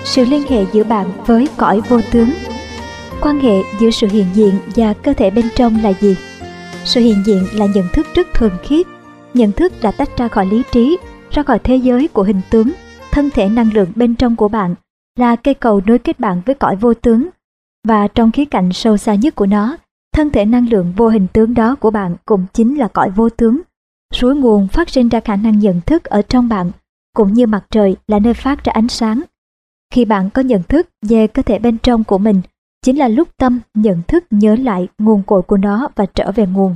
Sự liên hệ giữa bạn với cõi vô tướng. Quan hệ giữa sự hiện diện và cơ thể bên trong là gì? Sự hiện diện là nhận thức rất thuần khiết. Nhận thức đã tách ra khỏi lý trí, ra khỏi thế giới của hình tướng. Thân thể năng lượng bên trong của bạn là cây cầu nối kết bạn với cõi vô tướng. Và trong khía cạnh sâu xa nhất của nó, thân thể năng lượng vô hình tướng đó của bạn cũng chính là cõi vô tướng. Suối nguồn phát sinh ra khả năng nhận thức ở trong bạn, cũng như mặt trời là nơi phát ra ánh sáng. Khi bạn có nhận thức về cơ thể bên trong của mình, chính là lúc tâm nhận thức nhớ lại nguồn cội của nó và trở về nguồn.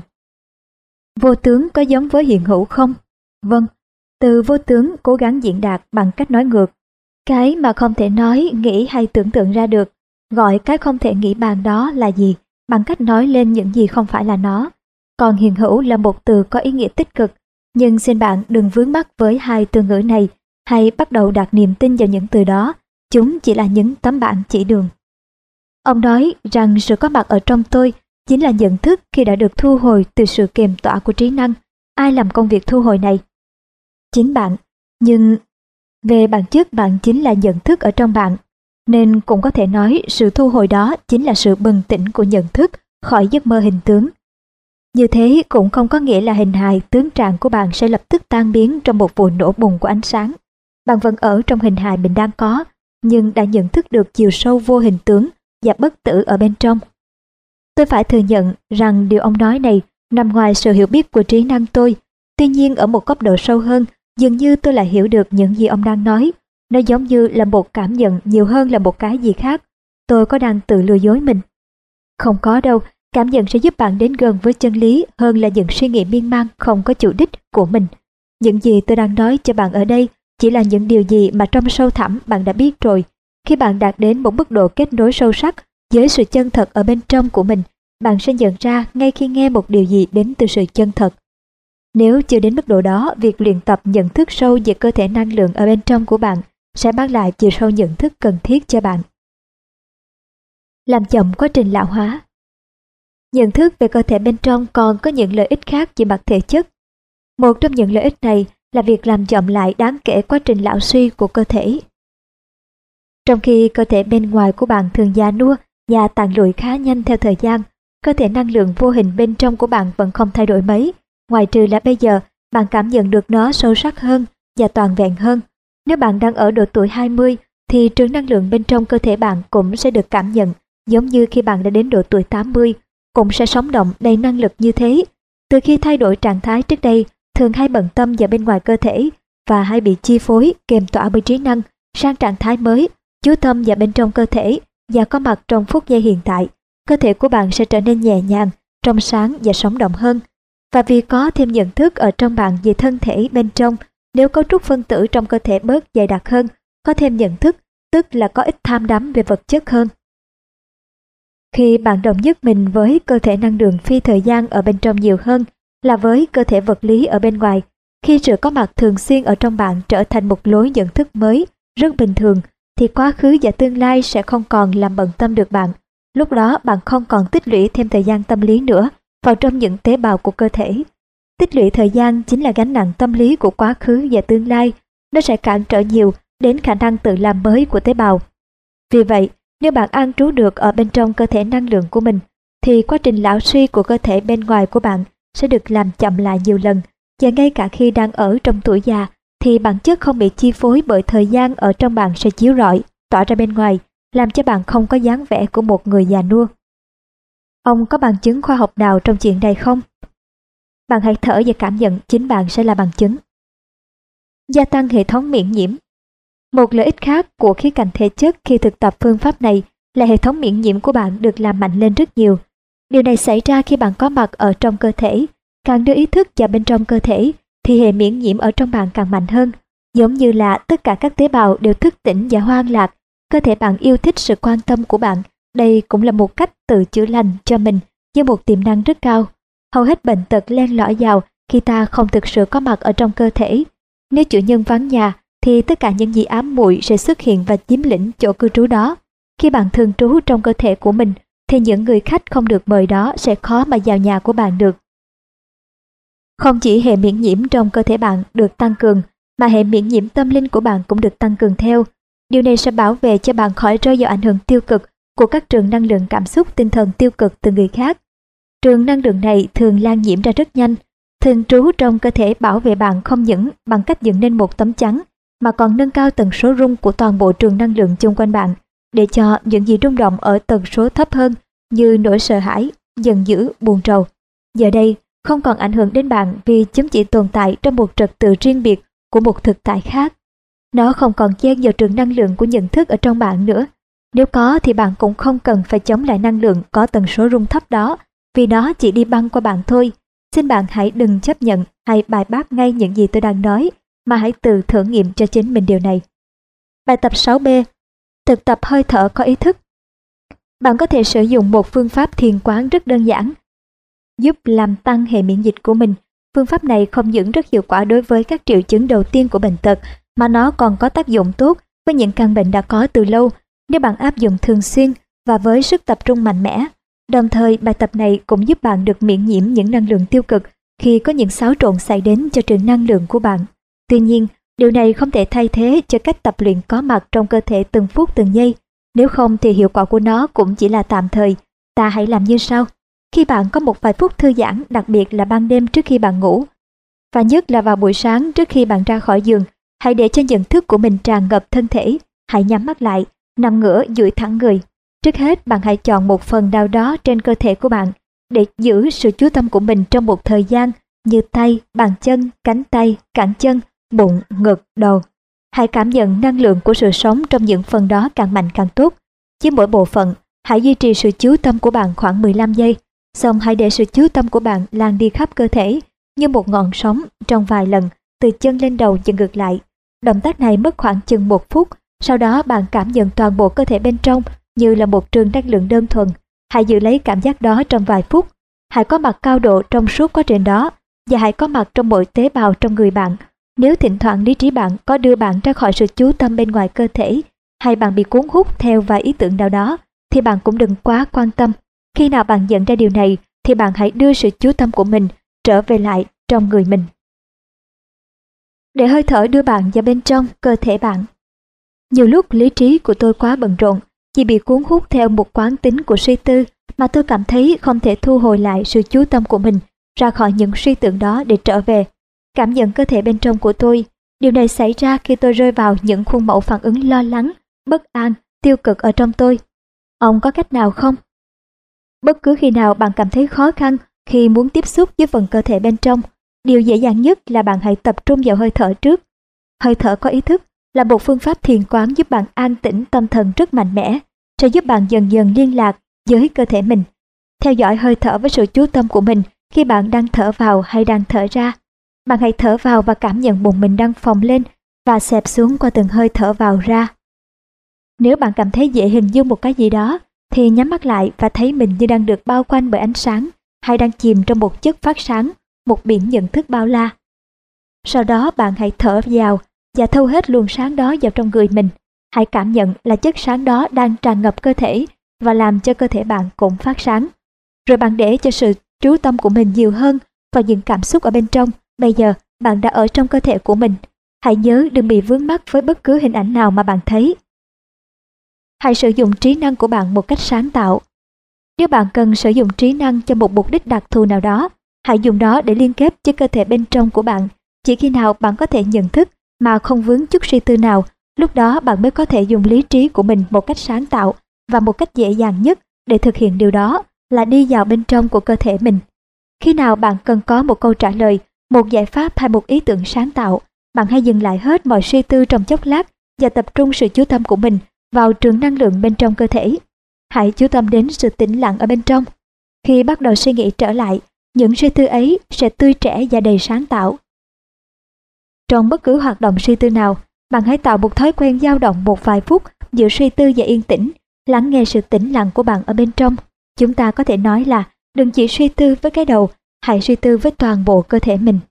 Vô tướng có giống với hiện hữu không? Vâng, từ vô tướng cố gắng diễn đạt bằng cách nói ngược. Cái mà không thể nói, nghĩ hay tưởng tượng ra được, gọi cái không thể nghĩ bàn đó là gì, bằng cách nói lên những gì không phải là nó. Còn hiện hữu là một từ có ý nghĩa tích cực, nhưng xin bạn đừng vướng mắc với hai từ ngữ này, hay bắt đầu đặt niềm tin vào những từ đó, chúng chỉ là những tấm bảng chỉ đường. Ông nói rằng sự có mặt ở trong tôi chính là nhận thức khi đã được thu hồi từ sự kiềm tỏa của trí năng. Ai làm công việc thu hồi này? Chính bạn, nhưng về bản chất bạn chính là nhận thức ở trong bạn, nên cũng có thể nói sự thu hồi đó chính là sự bừng tỉnh của nhận thức khỏi giấc mơ hình tướng. Như thế cũng không có nghĩa là hình hài tướng trạng của bạn sẽ lập tức tan biến trong một vụ nổ bùng của ánh sáng. Bạn vẫn ở trong hình hài mình đang có, nhưng đã nhận thức được chiều sâu vô hình tướng và bất tử ở bên trong. Tôi phải thừa nhận rằng điều ông nói này nằm ngoài sự hiểu biết của trí năng tôi. Tuy nhiên ở một góc độ sâu hơn, dường như tôi lại hiểu được những gì ông đang nói. Nó giống như là một cảm nhận nhiều hơn là một cái gì khác. Tôi có đang tự lừa dối mình? Không có đâu, cảm nhận sẽ giúp bạn đến gần với chân lý hơn là những suy nghĩ miên man không có chủ đích của mình. Những gì tôi đang nói cho bạn ở đây chỉ là những điều gì mà trong sâu thẳm bạn đã biết rồi. Khi bạn đạt đến một mức độ kết nối sâu sắc với sự chân thật ở bên trong của mình, bạn sẽ nhận ra ngay khi nghe một điều gì đến từ sự chân thật. Nếu chưa đến mức độ đó, việc luyện tập nhận thức sâu về cơ thể năng lượng ở bên trong của bạn sẽ mang lại chiều sâu nhận thức cần thiết cho bạn. Làm chậm quá trình lão hóa. Nhận thức về cơ thể bên trong còn có những lợi ích khác về mặt thể chất. Một trong những lợi ích này là việc làm chậm lại đáng kể quá trình lão suy của cơ thể. Trong khi cơ thể bên ngoài của bạn thường già nua và tàn lụi khá nhanh theo thời gian, cơ thể năng lượng vô hình bên trong của bạn vẫn không thay đổi mấy, ngoại trừ là bây giờ bạn cảm nhận được nó sâu sắc hơn và toàn vẹn hơn. Nếu bạn đang ở độ tuổi 20, thì trường năng lượng bên trong cơ thể bạn cũng sẽ được cảm nhận, giống như khi bạn đã đến độ tuổi 80, cũng sẽ sống động đầy năng lực như thế. Từ khi thay đổi trạng thái trước đây, thường hay bận tâm vào bên ngoài cơ thể và hay bị chi phối, kềm tỏa bởi trí năng, sang trạng thái mới, chú tâm vào bên trong cơ thể và có mặt trong phút giây hiện tại, cơ thể của bạn sẽ trở nên nhẹ nhàng, trong sáng và sống động hơn. Và vì có thêm nhận thức ở trong bạn về thân thể bên trong, nếu cấu trúc phân tử trong cơ thể bớt dày đặc hơn, có thêm nhận thức, tức là có ít tham đắm về vật chất hơn. Khi bạn đồng nhất mình với cơ thể năng lượng phi thời gian ở bên trong nhiều hơn là với cơ thể vật lý ở bên ngoài, khi sự có mặt thường xuyên ở trong bạn trở thành một lối nhận thức mới, rất bình thường, thì quá khứ và tương lai sẽ không còn làm bận tâm được bạn. Lúc đó bạn không còn tích lũy thêm thời gian tâm lý nữa vào trong những tế bào của cơ thể. Tích lũy thời gian chính là gánh nặng tâm lý của quá khứ và tương lai. Nó sẽ cản trở nhiều đến khả năng tự làm mới của tế bào. Vì vậy, nếu bạn an trú được ở bên trong cơ thể năng lượng của mình, thì quá trình lão suy của cơ thể bên ngoài của bạn sẽ được làm chậm lại nhiều lần. Và ngay cả khi đang ở trong tuổi già, thì bản chất không bị chi phối bởi thời gian ở trong bạn sẽ chiếu rọi, tỏa ra bên ngoài, làm cho bạn không có dáng vẻ của một người già nua. Ông có bằng chứng khoa học nào trong chuyện này không? Bạn hãy thở và cảm nhận chính bạn sẽ là bằng chứng. Gia tăng hệ thống miễn nhiễm. Một lợi ích khác của khía cạnh thể chất khi thực tập phương pháp này là hệ thống miễn nhiễm của bạn được làm mạnh lên rất nhiều. Điều này xảy ra khi bạn có mặt ở trong cơ thể. Càng đưa ý thức vào bên trong cơ thể, thì hệ miễn nhiễm ở trong bạn càng mạnh hơn. Giống như là tất cả các tế bào đều thức tỉnh và hoan lạc, cơ thể bạn yêu thích sự quan tâm của bạn. Đây cũng là một cách tự chữa lành cho mình với một tiềm năng rất cao. Hầu hết bệnh tật len lỏi vào khi ta không thực sự có mặt ở trong cơ thể. Nếu chủ nhân vắng nhà, thì tất cả những gì ám muội sẽ xuất hiện và chiếm lĩnh chỗ cư trú đó. Khi bạn thường trú trong cơ thể của mình, thì những người khách không được mời đó sẽ khó mà vào nhà của bạn được. Không chỉ hệ miễn nhiễm trong cơ thể bạn được tăng cường, mà hệ miễn nhiễm tâm linh của bạn cũng được tăng cường theo. Điều này sẽ bảo vệ cho bạn khỏi rơi vào ảnh hưởng tiêu cực của các trường năng lượng cảm xúc tinh thần tiêu cực từ người khác. Trường năng lượng này thường lan nhiễm ra rất nhanh, thường trú trong cơ thể bảo vệ bạn không những bằng cách dựng nên một tấm chắn, mà còn nâng cao tần số rung của toàn bộ trường năng lượng chung quanh bạn, để cho những gì rung động ở tần số thấp hơn như nỗi sợ hãi, giận dữ, buồn rầu, giờ đây không còn ảnh hưởng đến bạn vì chúng chỉ tồn tại trong một trật tự riêng biệt của một thực tại khác. Nó không còn chen vào trường năng lượng của nhận thức ở trong bạn nữa. Nếu có thì bạn cũng không cần phải chống lại năng lượng có tần số rung thấp đó, vì nó chỉ đi băng qua bạn thôi. Xin bạn hãy đừng chấp nhận hay bài bác ngay những gì tôi đang nói, mà hãy tự thử nghiệm cho chính mình điều này. Bài tập 6B. Thực tập hơi thở có ý thức. Bạn có thể sử dụng một phương pháp thiền quán rất đơn giản, giúp làm tăng hệ miễn dịch của mình. Phương pháp này không những rất hiệu quả đối với các triệu chứng đầu tiên của bệnh tật, mà nó còn có tác dụng tốt với những căn bệnh đã có từ lâu nếu bạn áp dụng thường xuyên và với sức tập trung mạnh mẽ. Đồng thời, bài tập này cũng giúp bạn được miễn nhiễm những năng lượng tiêu cực khi có những xáo trộn xảy đến cho trường năng lượng của bạn. Tuy nhiên, điều này không thể thay thế cho cách tập luyện có mặt trong cơ thể từng phút từng giây. Nếu không thì hiệu quả của nó cũng chỉ là tạm thời. Ta hãy làm như sau. Khi bạn có một vài phút thư giãn, đặc biệt là ban đêm trước khi bạn ngủ, và nhất là vào buổi sáng trước khi bạn ra khỏi giường, hãy để cho nhận thức của mình tràn ngập thân thể. Hãy nhắm mắt lại, nằm ngửa duỗi thẳng người. Trước hết, bạn hãy chọn một phần nào đó trên cơ thể của bạn để giữ sự chú tâm của mình trong một thời gian, như tay, bàn chân, cánh tay, cẳng chân, bụng, ngực, đầu. Hãy cảm nhận năng lượng của sự sống trong những phần đó càng mạnh càng tốt. Với mỗi bộ phận, hãy duy trì sự chú tâm của bạn khoảng 15 giây. Xong hãy để sự chú tâm của bạn lan đi khắp cơ thể như một ngọn sóng trong vài lần, từ chân lên đầu và ngược lại. Động tác này mất khoảng chừng 1 phút. Sau đó bạn cảm nhận toàn bộ cơ thể bên trong như là một trường năng lượng đơn thuần. Hãy giữ lấy cảm giác đó trong vài phút. Hãy có mặt cao độ trong suốt quá trình đó, và hãy có mặt trong mọi tế bào trong người bạn. Nếu thỉnh thoảng lý trí bạn có đưa bạn ra khỏi sự chú tâm bên ngoài cơ thể, hay bạn bị cuốn hút theo vài ý tưởng nào đó, thì bạn cũng đừng quá quan tâm. Khi nào bạn nhận ra điều này, thì bạn hãy đưa sự chú tâm của mình trở về lại trong người mình. Để hơi thở đưa bạn vào bên trong cơ thể bạn. Nhiều lúc lý trí của tôi quá bận rộn, chỉ bị cuốn hút theo một quán tính của suy tư, mà tôi cảm thấy không thể thu hồi lại sự chú tâm của mình ra khỏi những suy tưởng đó để trở về cảm nhận cơ thể bên trong của tôi. Điều này xảy ra khi tôi rơi vào những khuôn mẫu phản ứng lo lắng, bất an, tiêu cực ở trong tôi. Ông có cách nào không? Bất cứ khi nào bạn cảm thấy khó khăn khi muốn tiếp xúc với phần cơ thể bên trong, điều dễ dàng nhất là bạn hãy tập trung vào hơi thở trước. Hơi thở có ý thức là một phương pháp thiền quán giúp bạn an tĩnh tâm thần rất mạnh mẽ, sẽ giúp bạn dần dần liên lạc với cơ thể mình. Theo dõi hơi thở với sự chú tâm của mình khi bạn đang thở vào hay đang thở ra. Bạn hãy thở vào và cảm nhận bụng mình đang phồng lên và xẹp xuống qua từng hơi thở vào ra. Nếu bạn cảm thấy dễ hình dung một cái gì đó, thì nhắm mắt lại và thấy mình như đang được bao quanh bởi ánh sáng, hay đang chìm trong một chất phát sáng, một biển nhận thức bao la. Sau đó bạn hãy thở vào và thâu hết luồng sáng đó vào trong người mình. Hãy cảm nhận là chất sáng đó đang tràn ngập cơ thể và làm cho cơ thể bạn cũng phát sáng. Rồi bạn để cho sự chú tâm của mình nhiều hơn vào những cảm xúc ở bên trong. Bây giờ bạn đã ở trong cơ thể của mình. Hãy nhớ đừng bị vướng mắc với bất cứ hình ảnh nào mà bạn thấy. Hãy sử dụng trí năng của bạn một cách sáng tạo. Nếu bạn cần sử dụng trí năng cho một mục đích đặc thù nào đó, hãy dùng nó để liên kết với cơ thể bên trong của bạn. Chỉ khi nào bạn có thể nhận thức mà không vướng chút suy tư nào, lúc đó bạn mới có thể dùng lý trí của mình một cách sáng tạo, và một cách dễ dàng nhất để thực hiện điều đó là đi vào bên trong của cơ thể mình. Khi nào bạn cần có một câu trả lời, một giải pháp hay một ý tưởng sáng tạo, bạn hãy dừng lại hết mọi suy tư trong chốc lát và tập trung sự chú tâm của mình vào trường năng lượng bên trong cơ thể. Hãy chú tâm đến sự tĩnh lặng ở bên trong. Khi bắt đầu suy nghĩ trở lại, những suy tư ấy sẽ tươi trẻ và đầy sáng tạo. Trong bất cứ hoạt động suy tư nào, bạn hãy tạo một thói quen dao động một vài phút giữa suy tư và yên tĩnh, lắng nghe sự tĩnh lặng của bạn ở bên trong. Chúng ta có thể nói là đừng chỉ suy tư với cái đầu, hãy suy tư với toàn bộ cơ thể mình.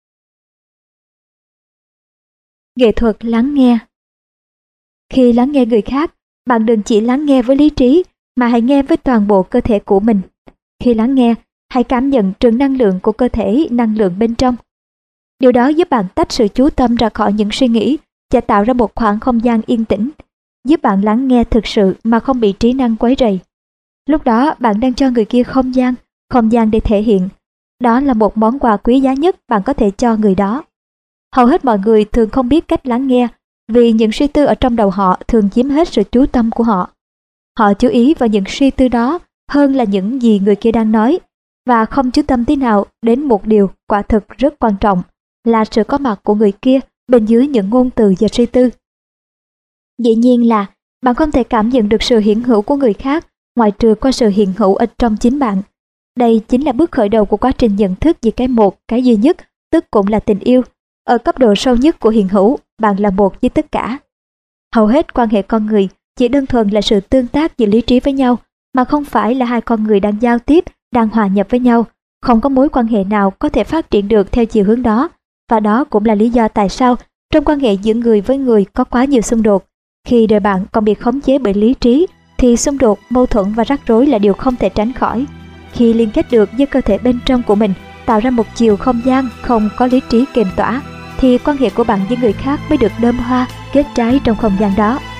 Nghệ thuật lắng nghe. Khi lắng nghe người khác, bạn đừng chỉ lắng nghe với lý trí, mà hãy nghe với toàn bộ cơ thể của mình. Khi lắng nghe, hãy cảm nhận trường năng lượng của cơ thể, năng lượng bên trong. Điều đó giúp bạn tách sự chú tâm ra khỏi những suy nghĩ và tạo ra một khoảng không gian yên tĩnh. giúp bạn lắng nghe thực sự mà không bị trí năng quấy rầy. Lúc đó bạn đang cho người kia không gian để thể hiện. Đó là một món quà quý giá nhất bạn có thể cho người đó. Hầu hết mọi người thường không biết cách lắng nghe, vì những suy tư ở trong đầu họ thường chiếm hết sự chú tâm của họ. Họ chú ý vào những suy tư đó hơn là những gì người kia đang nói, và không chú tâm tí nào đến một điều quả thực rất quan trọng, là sự có mặt của người kia bên dưới những ngôn từ và suy tư. Dĩ nhiên là bạn không thể cảm nhận được sự hiện hữu của người khác ngoại trừ qua sự hiện hữu ở trong chính bạn. Đây chính là bước khởi đầu của quá trình nhận thức về cái một, cái duy nhất, tức cũng là tình yêu. Ở cấp độ sâu nhất của hiện hữu, bạn là một với tất cả. Hầu hết quan hệ con người chỉ đơn thuần là sự tương tác giữa lý trí với nhau, mà không phải là hai con người đang giao tiếp, đang hòa nhập với nhau. Không có mối quan hệ nào có thể phát triển được theo chiều hướng đó. Và đó cũng là lý do tại sao trong quan hệ giữa người với người có quá nhiều xung đột. Khi đời bạn còn bị khống chế bởi lý trí, thì xung đột, mâu thuẫn và rắc rối là điều không thể tránh khỏi. Khi liên kết được với cơ thể bên trong của mình, tạo ra một chiều không gian không có lý trí kềm tỏa, thì quan hệ của bạn với người khác mới được đơm hoa, kết trái trong không gian đó.